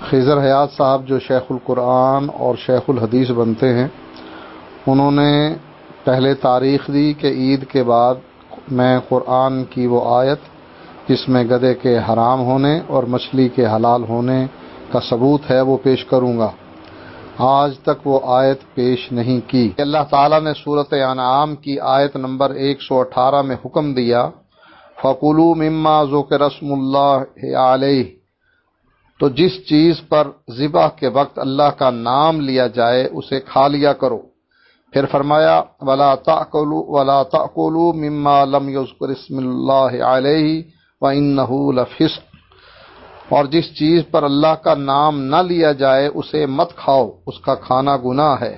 خضر حیات صاحب جو شیخ القرآن اور شیخ الحدیث بنتے ہیں، انہوں نے پہلے تاریخ دی کہ عید کے بعد میں قرآن کی وہ آیت جس میں گدھے کے حرام ہونے اور مچھلی کے حلال ہونے کا ثبوت ہے وہ پیش کروں گا۔ آج تک وہ آیت پیش نہیں کی۔ اللہ تعالیٰ نے سورۃ انعام کی آیت نمبر 118 میں حکم دیا، فَكُلُوا مِمَّا ذُكِرَ اسْمُ اللَّهِ عَلَيْهِ، تو جس چیز پر ذبح کے وقت اللہ کا نام لیا جائے اسے کھا لیا کرو۔ پھر فرمایا وَلَا تَأْكُلُوا مِمَّا لَمْ يُذْكَرِ اسْمُ اللَّهِ عَلَيْهِ وَإِنَّهُ لَفِسْقٌ، اور جس چیز پر اللہ کا نام نہ لیا جائے اسے مت کھاؤ، اس کا کھانا گناہ ہے۔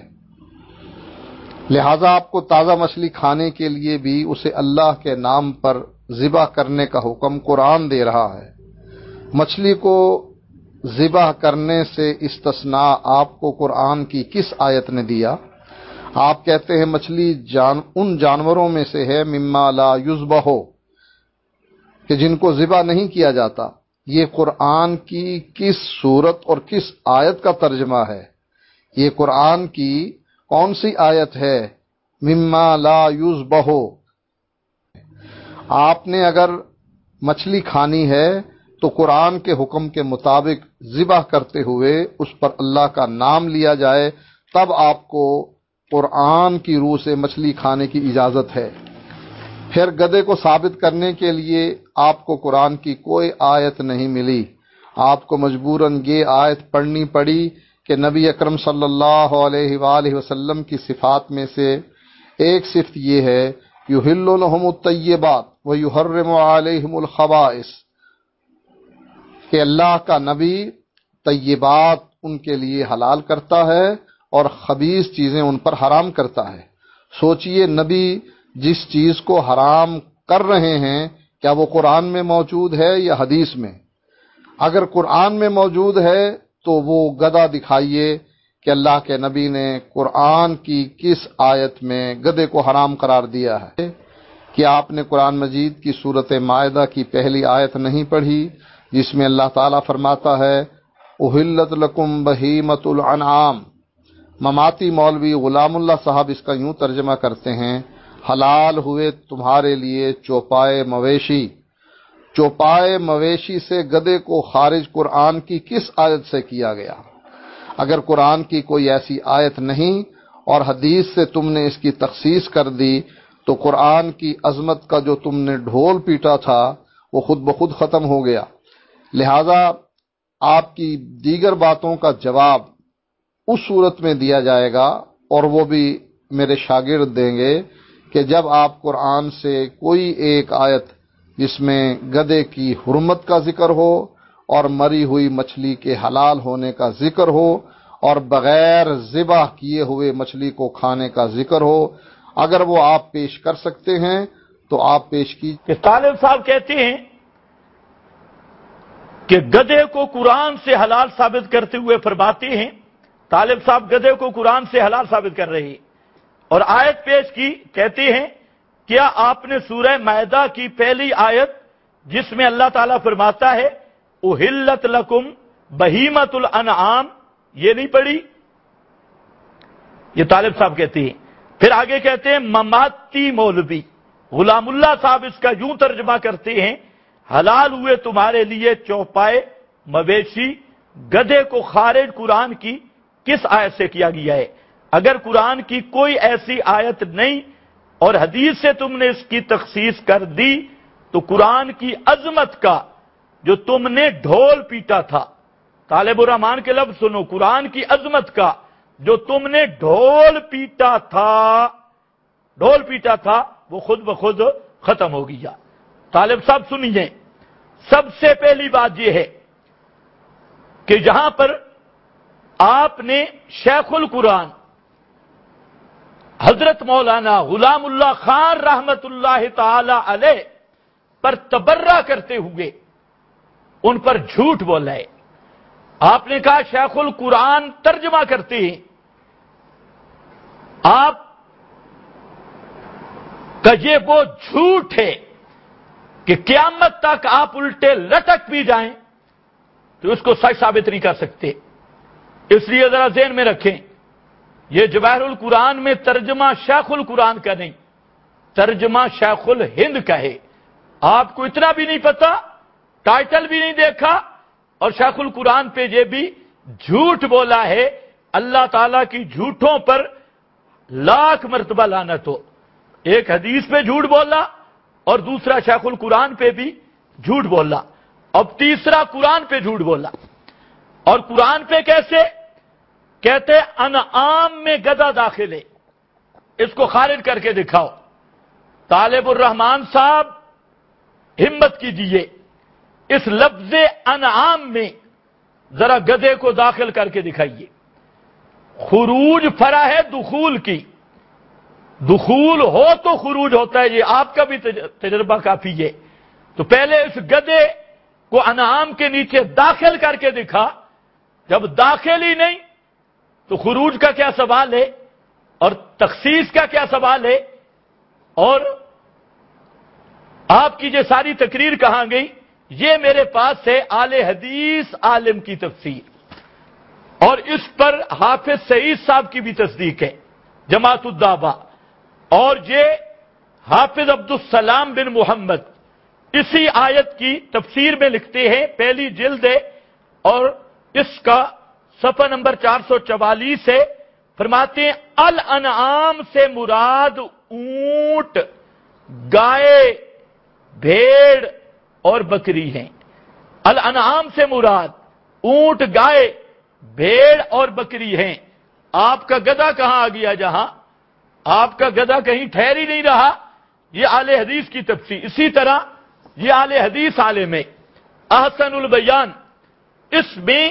لہذا آپ کو تازہ مچھلی کھانے کے لیے بھی اسے اللہ کے نام پر ذبح کرنے کا حکم قرآن دے رہا ہے۔ مچھلی کو ذبح کرنے سے استثناء آپ کو قرآن کی کس آیت نے دیا؟ آپ کہتے ہیں مچھلی ان جانوروں میں سے ہے مما لا یذبح، کہ جن کو ذبح نہیں کیا جاتا۔ یہ قرآن کی کس صورت اور کس آیت کا ترجمہ ہے؟ یہ قرآن کی کون سی آیت ہے؟ مما لا یذبح۔ آپ نے اگر مچھلی کھانی ہے تو قرآن کے حکم کے مطابق ذبح کرتے ہوئے اس پر اللہ کا نام لیا جائے، تب آپ کو قرآن کی روح سے مچھلی کھانے کی اجازت ہے۔ پھر گدھے کو ثابت کرنے کے لیے آپ کو قرآن کی کوئی آیت نہیں ملی، آپ کو مجبوراً یہ آیت پڑھنی پڑی کہ نبی اکرم صلی اللہ علیہ وآلہ وسلم کی صفات میں سے ایک صفت یہ ہے، یحل لہم الطیبات ویحرم علیہم الخبائث، کہ اللہ کا نبی طیبات ان کے لیے حلال کرتا ہے اور خبیث چیزیں ان پر حرام کرتا ہے۔ سوچئے نبی جس چیز کو حرام کر رہے ہیں کیا وہ قرآن میں موجود ہے یا حدیث میں؟ اگر قرآن میں موجود ہے تو وہ گدھا دکھائیے کہ اللہ کے نبی نے قرآن کی کس آیت میں گدھے کو حرام قرار دیا ہے۔ کہ آپ نے قرآن مجید کی سورۃ مائدہ کی پہلی آیت نہیں پڑھی جس میں اللہ تعالیٰ فرماتا ہے احلت لکم بہیمۃ الانعام؟ مماتی مولوی غلام اللہ صاحب اس کا یوں ترجمہ کرتے ہیں، حلال ہوئے تمہارے لیے چوپائے مویشی۔ چوپائے مویشی سے گدھے کو خارج قرآن کی کس آیت سے کیا گیا؟ اگر قرآن کی کوئی ایسی آیت نہیں اور حدیث سے تم نے اس کی تخصیص کر دی تو قرآن کی عظمت کا جو تم نے ڈھول پیٹا تھا وہ خود بخود ختم ہو گیا۔ لہذا آپ کی دیگر باتوں کا جواب اس صورت میں دیا جائے گا، اور وہ بھی میرے شاگرد دیں گے، کہ جب آپ قرآن سے کوئی ایک آیت جس میں گدھے کی حرمت کا ذکر ہو اور مری ہوئی مچھلی کے حلال ہونے کا ذکر ہو اور بغیر ذبح کیے ہوئے مچھلی کو کھانے کا ذکر ہو، اگر وہ آپ پیش کر سکتے ہیں تو آپ پیش کیجیے۔ طالب صاحب کہتے ہیں کہ گدھے کو قرآن سے حلال ثابت کرتے ہوئے فرماتے ہیں، طالب صاحب گدھے کو قرآن سے حلال ثابت کر رہے ہیں اور آیت پیش کی، کہتے ہیں کیا آپ نے سورہ مائدہ کی پہلی آیت جس میں اللہ تعالیٰ فرماتا ہے احلت لکم بہیمۃ الانعام یہ نہیں پڑھی؟ یہ طالب صاحب کہتے ہیں۔ پھر آگے کہتے ہیں مماتی مولوی غلام اللہ صاحب اس کا یوں ترجمہ کرتے ہیں، حلال ہوئے تمہارے لیے چوپائے مویشی، گدھے کو خارج قرآن کی کس آیت سے کیا گیا ہے؟ اگر قرآن کی کوئی ایسی آیت نہیں اور حدیث سے تم نے اس کی تخصیص کر دی تو قرآن کی عظمت کا جو تم نے ڈھول پیٹا تھا، طالب الرحمان کے لفظ سنو، قرآن کی عظمت کا جو تم نے ڈھول پیٹا تھا وہ خود بخود ختم ہو گیا۔ طالب صاحب سنیے، سب سے پہلی بات یہ ہے کہ جہاں پر آپ نے شیخ القرآن حضرت مولانا غلام اللہ خان رحمت اللہ تعالی علیہ پر تبرہ کرتے ہوئے ان پر جھوٹ بولا ہے، آپ نے کہا شیخ القرآن ترجمہ کرتے ہیں، آپ کا یہ وہ جھوٹ ہے کہ قیامت تک آپ الٹے لٹک بھی جائیں تو اس کو سچ ثابت نہیں کر سکتے. اس لیے ذرا ذہن میں رکھیں، یہ جواہر القرآن میں ترجمہ شیخ القرآن کا نہیں، ترجمہ شیخ الہند کا ہے. آپ کو اتنا بھی نہیں پتا، ٹائٹل بھی نہیں دیکھا، اور شیخ القرآن پہ یہ بھی جھوٹ بولا ہے. اللہ تعالیٰ کی جھوٹوں پر لاکھ مرتبہ لعنت ہو. ایک حدیث پہ جھوٹ بولا اور دوسرا شیخ القرآن پہ بھی جھوٹ بولا، اب تیسرا قرآن پہ جھوٹ بولا. اور قرآن پہ کیسے؟ کہتے انعام میں گدھا داخل ہے. اس کو خارج کر کے دکھاؤ. طالب الرحمان صاحب ہمت کیجیے، اس لفظ انعام میں ذرا گدھے کو داخل کر کے دکھائیے. خروج فرا ہے دخول کی، دخول ہو تو خروج ہوتا ہے، یہ آپ کا بھی تجربہ کافی ہے. تو پہلے اس گدھے کو انعام کے نیچے داخل کر کے دکھا. جب داخل ہی نہیں تو خروج کا کیا سوال ہے اور تخصیص کا کیا سوال ہے؟ اور آپ کی جو ساری تقریر کہاں گئی؟ یہ میرے پاس ہے اعلی حدیث عالم کی تفسیر، اور اس پر حافظ سعید صاحب کی بھی تصدیق ہے، جماعت الدعوہ. اور یہ حافظ عبدالسلام بن محمد اسی آیت کی تفسیر میں لکھتے ہیں، پہلی جلد ہے اور اس کا صفحہ نمبر 444 ہے. فرماتے ہیں الانعام سے مراد اونٹ، گائے، بھیڑ اور بکری ہیں. الانعام سے مراد اونٹ، گائے، بھیڑ اور بکری ہیں. آپ کا گدھا کہاں آ گیا؟ جہاں آپ کا گدھا کہیں ٹھہر ہی نہیں رہا. یہ اعلی حدیث کی تفسیر. اسی طرح یہ اعلی حدیث عالم ہے احسن البیان، اس میں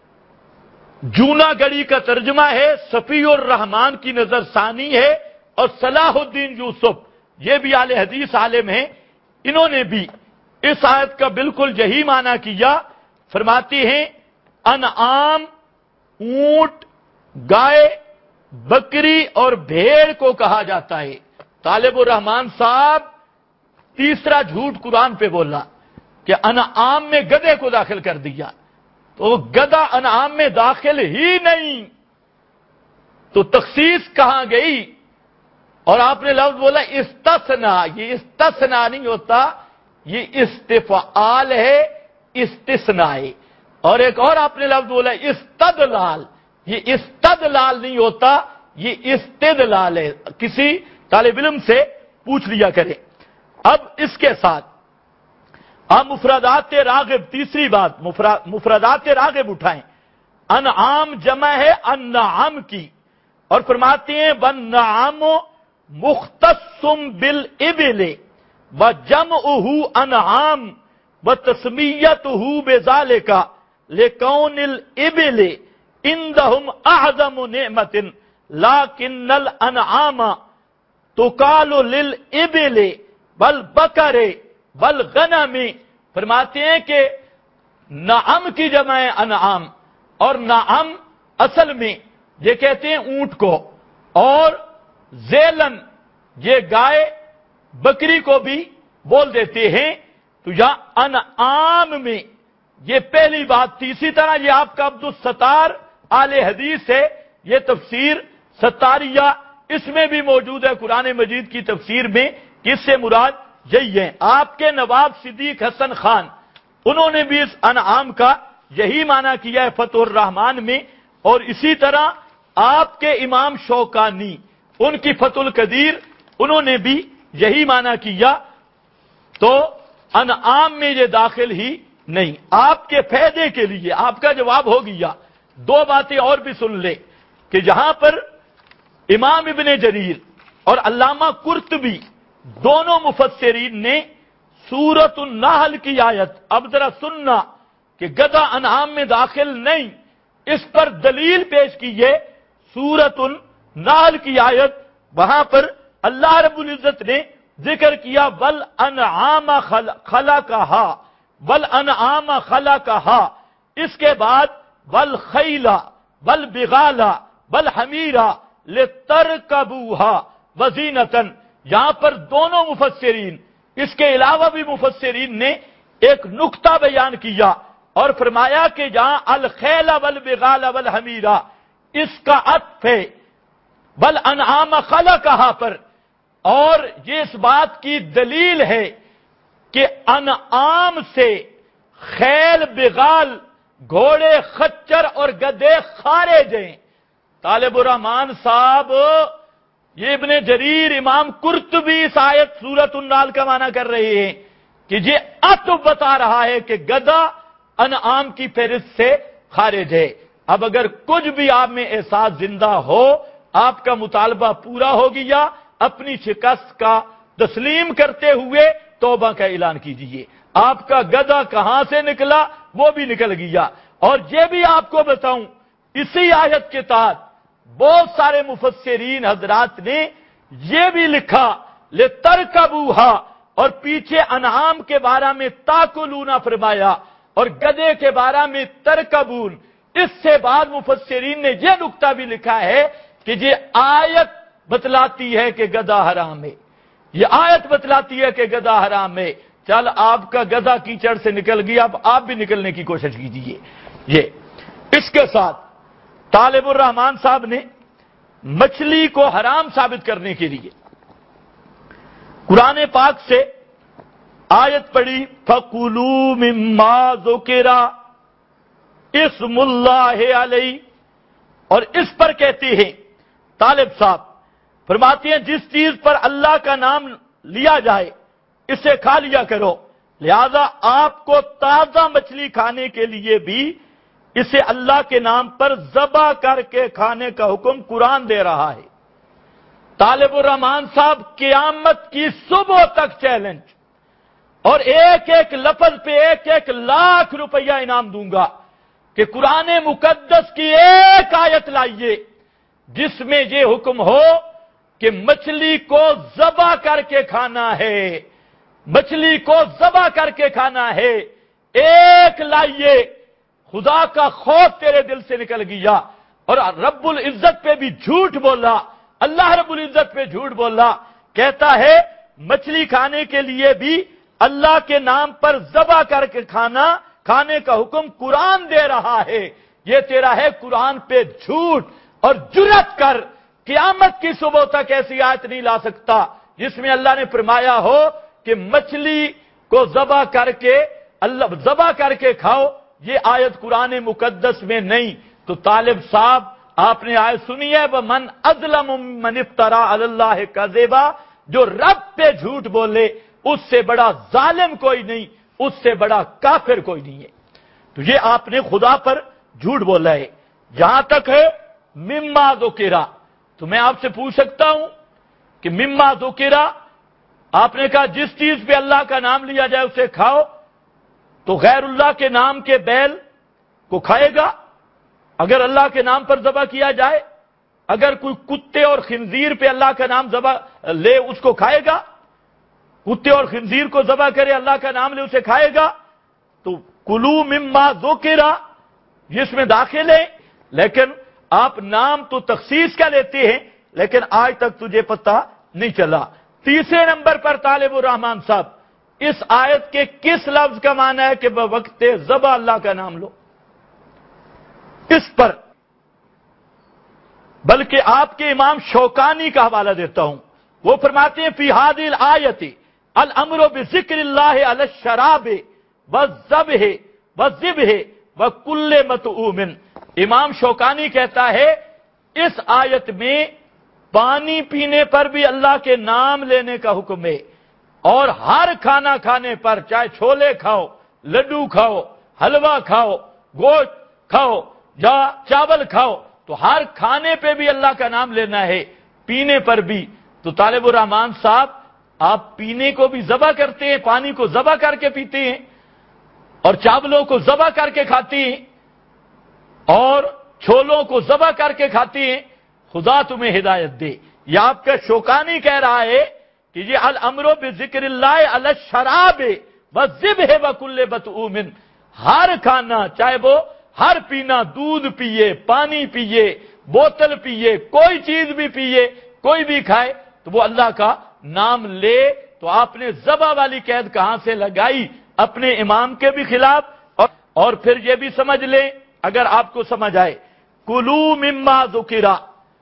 جونا گڑی کا ترجمہ ہے، صفی الرحمان کی نظر ثانی ہے، اور صلاح الدین یوسف یہ بھی اعلی حدیث عالم ہیں. انہوں نے بھی اس آیت کا بالکل یہی معنی کیا. فرماتی ہیں انعام اونٹ، گائے، بکری اور بھیڑ کو کہا جاتا ہے. طالب الرحمان صاحب تیسرا جھوٹ قرآن پہ بولا کہ انعام میں گدھے کو داخل کر دیا، تو گدھا انعام میں داخل ہی نہیں، تو تخصیص کہاں گئی؟ اور آپ نے لفظ بولا استثنا. یہ استثنا نہیں ہوتا، یہ استفعال ہے، استثناء ہے. اور ایک اور آپ نے لفظ بولا استدلال. یہ استدلال نہیں ہوتا، یہ استدلال ہے. کسی طالب علم سے پوچھ لیا کرے. اب اس کے ساتھ آپ مفردات راغب، تیسری بات مفردات راغب اٹھائیں. انعام جمع ہے انعام کی، اور فرماتے ہیں والنعام مختص بالابل وجمعه انعام وتسمیته بذلك لكون الابل عندهم اعظم نعمت لكن الانعام تقال للابل والبقر والغنم. فرماتے ہیں کہ نعم کی جمع ہے انعام، اور نعم اصل میں یہ کہتے ہیں اونٹ کو، اور ذیلن یہ گائے بکری کو بھی بول دیتے ہیں. تو یہاں انعام میں یہ پہلی بات تھی. اسی طرح یہ آپ کا عبدالستار اعلی حدیث ہے، یہ تفسیر ستاریہ اس میں بھی موجود ہے قرآن مجید کی تفسیر میں. کس سے مراد یہی ہے. آپ کے نواب صدیق حسن خان انہوں نے بھی اس انعام کا یہی معنی کیا ہے فتح الرحمان میں. اور اسی طرح آپ کے امام شوکانی ان کی فتح القدیر انہوں نے بھی یہی معنی کیا. تو انعام میں یہ داخل ہی نہیں. آپ کے فائدے کے لیے آپ کا جواب ہو گیا. دو باتیں اور بھی سن لے کہ جہاں پر امام ابن جریر اور علامہ قرطبی دونوں مفسرین نے سورۃ النحل کی آیت، اب ذرا سننا کہ گدھا انعام میں داخل نہیں، اس پر دلیل پیش کی ہے. سورۃ النحل کی آیت، وہاں پر اللہ رب العزت نے ذکر کیا والانعام خلقہا، والانعام خلقہا. اس کے بعد والخیل والبغال والحمیر لترکبوہا وزینۃ. یہاں پر دونوں مفسرین، اس کے علاوہ بھی مفسرین نے ایک نقطہ بیان کیا، اور فرمایا کہ جہاں الخیل والبغال والحمیرہ اس کا عطف ہے والانعام خلقہا پر، اور یہ اس بات کی دلیل ہے کہ انعام سے خیل بغال گھوڑے خچر اور گدے خارج ہیں۔ طالب الرحمان صاحب یہ ابن جریر امام قرطبی اس آیت سورۃ النحل کا معنی کر رہے ہیں کہ یہ عطف بتا رہا ہے کہ گدھا انعام کی فہرست سے خارج ہے۔ اب اگر کچھ بھی آپ میں احساس زندہ ہو، آپ کا مطالبہ پورا ہو گیا، اپنی شکست کا تسلیم کرتے ہوئے توبہ کا اعلان کیجئے۔ آپ کا گدھا کہاں سے نکلا وہ بھی نکل گیا۔ اور یہ بھی آپ کو بتاؤں، اسی آیت کے تحت بہت سارے مفسرین حضرات نے یہ بھی لکھا لترکبوہا، اور پیچھے انعام کے بارے میں تاکلون فرمایا اور گدے کے بارے میں ترکبون۔ اس سے بعد مفسرین نے یہ نقطہ بھی لکھا ہے کہ یہ آیت بتلاتی ہے کہ گدھا حرام ہے، یہ آیت بتلاتی ہے کہ گدھا حرام ہے۔ چل آپ کا گدھا کیچڑ سے نکل گیا، اب آپ بھی نکلنے کی کوشش کیجیے۔ یہ اس کے ساتھ طالب الرحمان صاحب نے مچھلی کو حرام ثابت کرنے کے لیے قرآن پاک سے آیت پڑھی فَقُلُوا مِمَّا ذُكِرَ اسم اللہ علیہ، اور اس پر کہتے ہیں طالب صاحب فرماتے ہیں جس چیز پر اللہ کا نام لیا جائے اسے کھا لیا کرو، لہذا آپ کو تازہ مچھلی کھانے کے لیے بھی اسے اللہ کے نام پر ذبح کر کے کھانے کا حکم قرآن دے رہا ہے۔ طالب الرحمان صاحب قیامت کی صبح تک چیلنج، اور ایک ایک لفظ پہ ایک ایک لاکھ روپیہ انعام دوں گا کہ قرآن مقدس کی ایک آیت لائیے جس میں یہ حکم ہو کہ مچھلی کو ذبح کر کے کھانا ہے، مچھلی کو ذبح کر کے کھانا ہے۔ ایک لائیے، خدا کا خوف تیرے دل سے نکل گیا، اور رب العزت پہ بھی جھوٹ بولا، اللہ رب العزت پہ جھوٹ بولا، کہتا ہے مچھلی کھانے کے لیے بھی اللہ کے نام پر ذبح کر کے کھانے کا حکم قرآن دے رہا ہے۔ یہ تیرا ہے قرآن پہ جھوٹ، اور جرأت کر قیامت کی صبح تک ایسی آیت نہیں لا سکتا جس میں اللہ نے فرمایا ہو کہ مچھلی کو ذبح کر کے کھاؤ۔ یہ آیت قرآن مقدس میں نہیں۔ تو طالب صاحب آپ نے آیت سنی ہے وَمَنْ أَظْلَمُ مَنِ افْتَرَىٰ عَلَى اللَّهِ كَذِبًا، جو رب پہ جھوٹ بولے اس سے بڑا ظالم کوئی نہیں، اس سے بڑا کافر کوئی نہیں ہے۔ تو یہ آپ نے خدا پر جھوٹ بولا ہے۔ جہاں تک ہے مما ذکرہ، تو میں آپ سے پوچھ سکتا ہوں کہ مما ذکرہ، آپ نے کہا جس چیز پہ اللہ کا نام لیا جائے اسے کھاؤ، تو غیر اللہ کے نام کے بیل کو کھائے گا اگر اللہ کے نام پر ذبح کیا جائے؟ اگر کوئی کتے اور خنزیر پہ اللہ کا نام ذبح لے اس کو کھائے گا؟ کتے اور خنزیر کو ذبح کرے اللہ کا نام لے اسے کھائے گا؟ تو کلو مما ذکرہ جس میں داخل ہے، لیکن آپ نام تو تخصیص کا لیتے ہیں لیکن آج تک تجھے پتہ نہیں چلا۔ تیسرے نمبر پر طالب الرحمان صاحب اس آیت کے کس لفظ کا معنی ہے کہ بوقت ذبح اللہ کا نام لو؟ اس پر بلکہ آپ کے امام شوکانی کا حوالہ دیتا ہوں، وہ فرماتے ہیں فی ہذہ الآیت الامر بذکر اللہ علی الشراب والذبح والذبح وکل مطعوم۔ امام شوکانی کہتا ہے اس آیت میں پانی پینے پر بھی اللہ کے نام لینے کا حکم ہے، اور ہر کھانا کھانے پر، چاہے چھولے کھاؤ، لڈو کھاؤ، حلوہ کھاؤ، گوشت کھاؤ یا چاول کھاؤ، تو ہر کھانے پہ بھی اللہ کا نام لینا ہے، پینے پر بھی۔ تو طالب الرحمان صاحب آپ پینے کو بھی ذبح کرتے ہیں، پانی کو ذبح کر کے پیتے ہیں، اور چاولوں کو ذبح کر کے کھاتے ہیں، اور چھولوں کو ذبح کر کے کھاتے ہیں۔ خدا تمہیں ہدایت دے۔ یہ آپ کا شوکانی کہہ رہا ہے کہ یہ الامر بذکر اللہ علی الشراب والذبح وکل مطعوم، ہر کھانا چاہے وہ ہر پینا، دودھ پیے، پانی پیے، بوتل پیے، کوئی چیز بھی پیے، کوئی بھی کھائے تو وہ اللہ کا نام لے۔ تو آپ نے ذبح والی قید کہاں سے لگائی؟ اپنے امام کے بھی خلاف اور اور پھر یہ بھی سمجھ لیں اگر آپ کو سمجھ آئے، کلو مما ذکرا،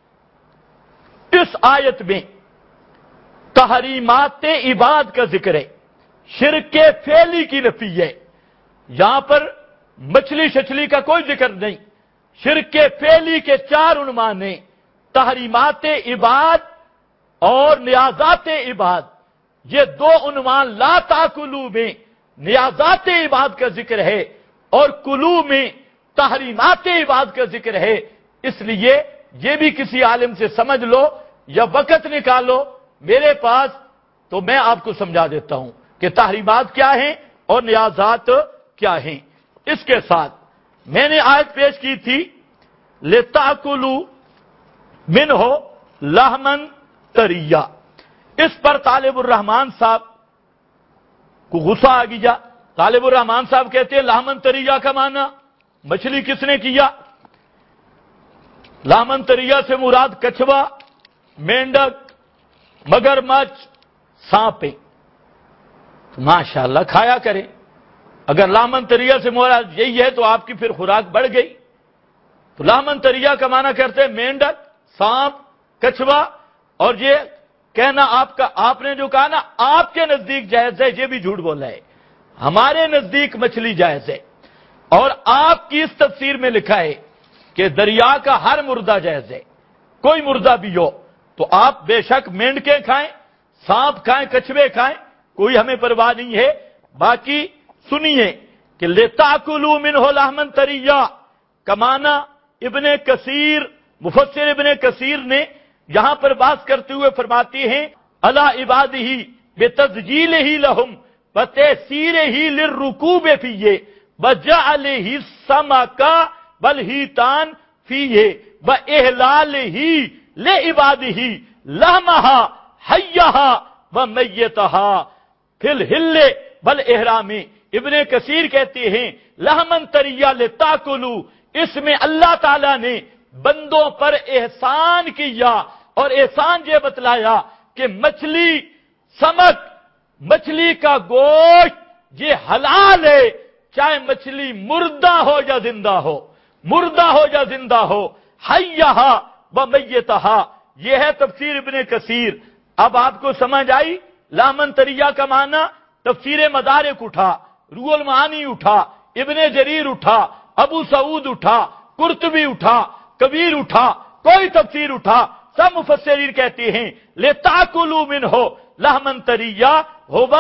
اس آیت میں تحریمات عباد کا ذکر ہے، شرک فعلی کی نفی ہے۔ یہاں پر مچھلی شچلی کا کوئی ذکر نہیں، شرک فعلی کے 4 عنوان ہیں، تحریمات عباد اور نیازات عباد۔ یہ 2 عنوان لا تاکلوا میں نیازات عباد کا ذکر ہے اور کلو میں تحریمات عباد کا ذکر ہے۔ اس لیے یہ بھی کسی عالم سے سمجھ لو یا وقت نکالو میرے پاس تو میں آپ کو سمجھا دیتا ہوں کہ تحریمات کیا ہیں اور نیازات کیا ہیں۔ اس کے ساتھ میں نے آیت پیش کی تھی لِتَأْكُلُوا مِنْهُ لَحْمًا طَرِيًّا، اس پر طالب الرحمان صاحب کو غصہ آ گیا۔ طالب الرحمان صاحب کہتے ہیں لحمن طریہ کا معنی مچھلی کس نے کیا؟ لحمن طریہ سے مراد کچھوا، مینڈک، مگرمچھ، سانپ۔ ماشاءاللہ کھایا کریں، اگر لحمن طریہ سے مراد یہی ہے تو آپ کی پھر خوراک بڑھ گئی۔ تو لحمن طریہ کا معنی کرتے ہیں مینڈک، سانپ، کچھوا، اور یہ کہنا آپ نے جو کہا نا آپ کے نزدیک جائز ہے، یہ بھی جھوٹ بولا ہے، ہمارے نزدیک مچھلی جائز ہے۔ اور آپ کی اس تفسیر میں لکھا ہے کہ دریا کا ہر مردہ جائز ہے، کوئی مردہ بھی ہو تو آپ بے شک مینڈکیں کھائیں، سانپ کھائیں، کچھوے کھائیں، کوئی ہمیں پرواہ نہیں ہے۔ باقی سنیے کہ لِتَأْكُلُوا مِنْهُ لَحْمًا طَرِيًّا کا معنی ابن کثیر، مفسر ابن کثیر نے یہاں پر بات کرتے ہوئے فرماتے ہیں عَلَىٰ عِبَادِهِ بِتَسْجِيلِهِ لَهُمْ وَتَيْسِيرِهِ لِلرُّكُوبِ فِيهِ وَجَعَلِهِ السَّمَكَ وَالْحِيتَانَ فِيهِ وَإِحْلَالِهِ لِعِبَادِهِ لَحْمَهَا حَيَّهَا وَمَيِّتَهَا فِي الْحِلِّ وَالْإِحْرَامِ۔ ابن کثیر کہتے ہیں لحمن طریہ لِتَأْكُلُوا، اس میں اللہ تعالیٰ نے بندوں پر احسان کیا اور احسان یہ بتلایا کہ مچھلی، سمک، مچھلی کا گوشت یہ حلال ہے، چاہے مچھلی مردہ ہو یا زندہ ہو، مردہ ہو یا زندہ ہو، حیہا و میتہا۔ یہ ہے تفسیر ابن کثیر۔ اب آپ کو سمجھ آئی لحمن طریہ کا معنی؟ تفسیر مدارک اٹھا، روح المعانی اٹھا، ابن جریر اٹھا، ابو سعود اٹھا، قرطبی اٹھا، کبیر اٹھا، کوئی تفسیر اٹھا، سب مفسرین کہتے ہیں لِتَأْكُلُوا مِنْهُ لَحْمًا طَرِيًّا هُوَ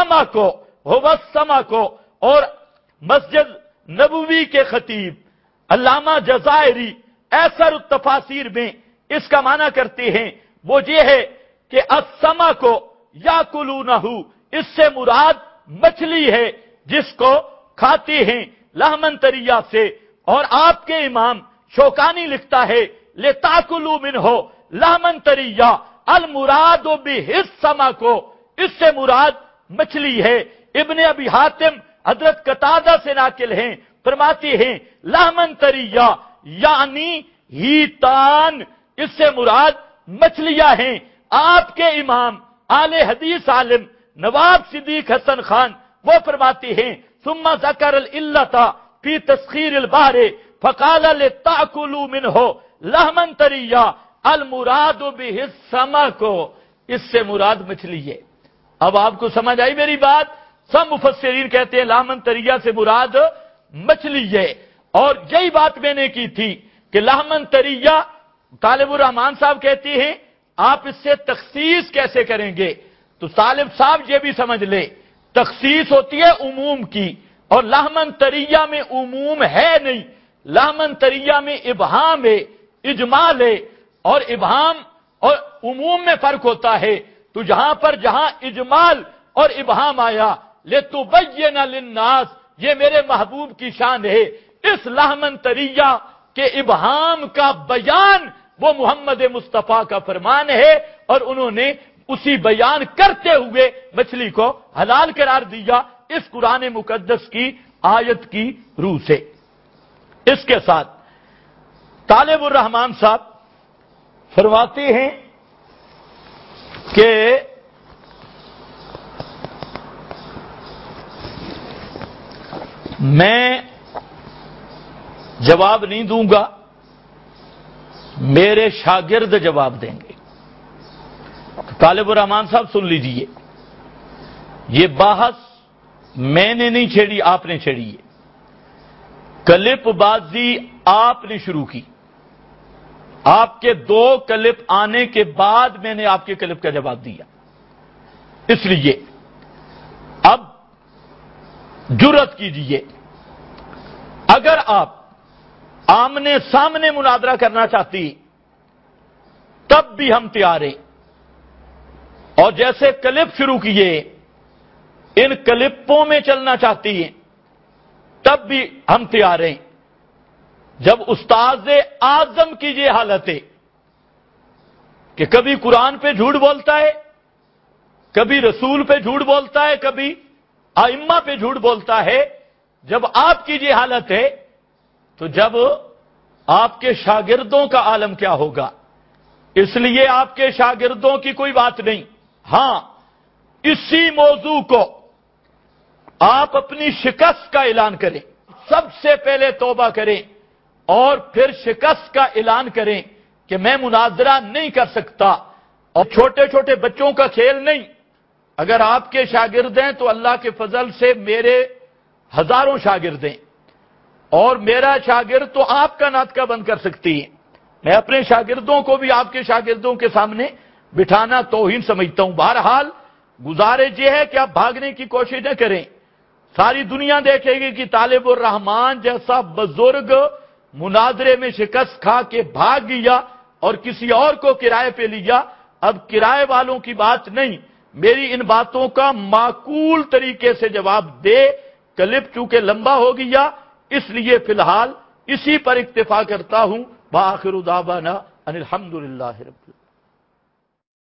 السَّمَكُ۔ اور مسجد نبوی کے خطیب علامہ جزائری ایسر التفاسیر میں اس کا معنی کرتے ہیں، وہ یہ ہے کہ السَّمَكُ یَأْكُلُونَهُ، اس سے مراد مچھلی ہے جس کو کھاتے ہیں لحمن طریہ سے۔ اور آپ کے امام شوکانی لکھتا ہے لِتَأْكُلُوا مِنْهُ لحمن طریہ المراد بِهِ السَّمَكُ، اس سے مراد مچھلی ہے۔ ابن ابی حاتم حضرت قتادہ سے ناقل ہیں، فرماتے ہیں لحمن طریہ یعنی ہیتان، اس سے مراد مچھلیاں ہیں۔ آپ کے امام اہل حدیث عالم نواب صدیق حسن خان وہ فرماتے ہیں ثم ذکر العلۃ فی تسخیر البحر فقال لِتَأْكُلُوا مِنْهُ لحمًا طَرِيًّا المراد بِهِ السَّمَكُ، اس سے مراد مچھلی ہے۔ اب آپ کو سمجھ آئی میری بات؟ سب مفسرین کہتے ہیں لحمن طریہ سے مراد مچھلی ہے۔ اور یہی بات میں نے کی تھی کہ لحمن طریہ، طالب الرحمان صاحب کہتے ہیں آپ اس سے تخصیص کیسے کریں گے؟ تو طالب صاحب یہ بھی سمجھ لے تخصیص ہوتی ہے عموم کی، اور لحمن طریہ میں عموم ہے نہیں، لحمن طریہ میں ابہام ہے، اجمال ہے، اور ابہام اور عموم میں فرق ہوتا ہے۔ تو جہاں اجمال اور ابہام آیا لِتُبَيِّنَ لِلنَّاسِ، یہ میرے محبوب کی شان ہے، اس لحمن طریہ کے ابہام کا بیان وہ محمد مصطفیٰ کا فرمان ہے، اور انہوں نے اسی بیان کرتے ہوئے مچھلی کو حلال قرار دیا اس قرآن مقدس کی آیت کی روح سے۔ اس کے ساتھ طالب الرحمان صاحب فرماتے ہیں کہ میں جواب نہیں دوں گا، میرے شاگرد جواب دیں گے۔ طالب الرحمان صاحب سن لیجئے، یہ بحث میں نے نہیں چھیڑی، آپ نے چھیڑی ہے۔ کلپ بازی آپ نے شروع کی، آپ کے 2 کلپ آنے کے بعد میں نے آپ کے کلپ کا جواب دیا۔ اس لیے اب جرات کیجئے، اگر آپ آمنے سامنے مناظرہ کرنا چاہتی تب بھی ہم تیار ہیں، اور جیسے کلپ شروع کیے ان کلپوں میں چلنا چاہتی ہیں تب بھی ہم تیار ہیں۔ جب استاذ اعظم کی یہ حالت ہے کہ کبھی قرآن پہ جھوٹ بولتا ہے، کبھی رسول پہ جھوٹ بولتا ہے، کبھی ائمہ پہ جھوٹ بولتا ہے، جب آپ کی یہ حالت ہے تو جب آپ کے شاگردوں کا عالم کیا ہوگا؟ اس لیے آپ کے شاگردوں کی کوئی بات نہیں، ہاں اسی موضوع کو آپ اپنی شکست کا اعلان کریں، سب سے پہلے توبہ کریں اور پھر شکست کا اعلان کریں کہ میں مناظرہ نہیں کر سکتا۔ اور چھوٹے چھوٹے بچوں کا کھیل نہیں، اگر آپ کے شاگرد ہیں تو اللہ کے فضل سے میرے ہزاروں شاگرد ہیں، اور میرا شاگرد تو آپ کا ناطقہ بند کر سکتی ہے، میں اپنے شاگردوں کو بھی آپ کے شاگردوں کے سامنے بٹھانا توہین سمجھتا ہوں۔ بہرحال گزارش یہ ہے کہ آپ بھاگنے کی کوشش نہ کریں، ساری دنیا دیکھے گی کہ طالب الرحمان جیسا بزرگ مناظرے میں شکست کھا کے بھاگ گیا اور کسی اور کو کرائے پہ لیا۔ اب کرائے والوں کی بات نہیں، میری ان باتوں کا معقول طریقے سے جواب دے۔ کلپ چونکہ لمبا ہو گیا اس لیے فی الحال اسی پر اکتفا کرتا ہوں۔ وآخر دعوانا ان الحمدللہ رب العالمین۔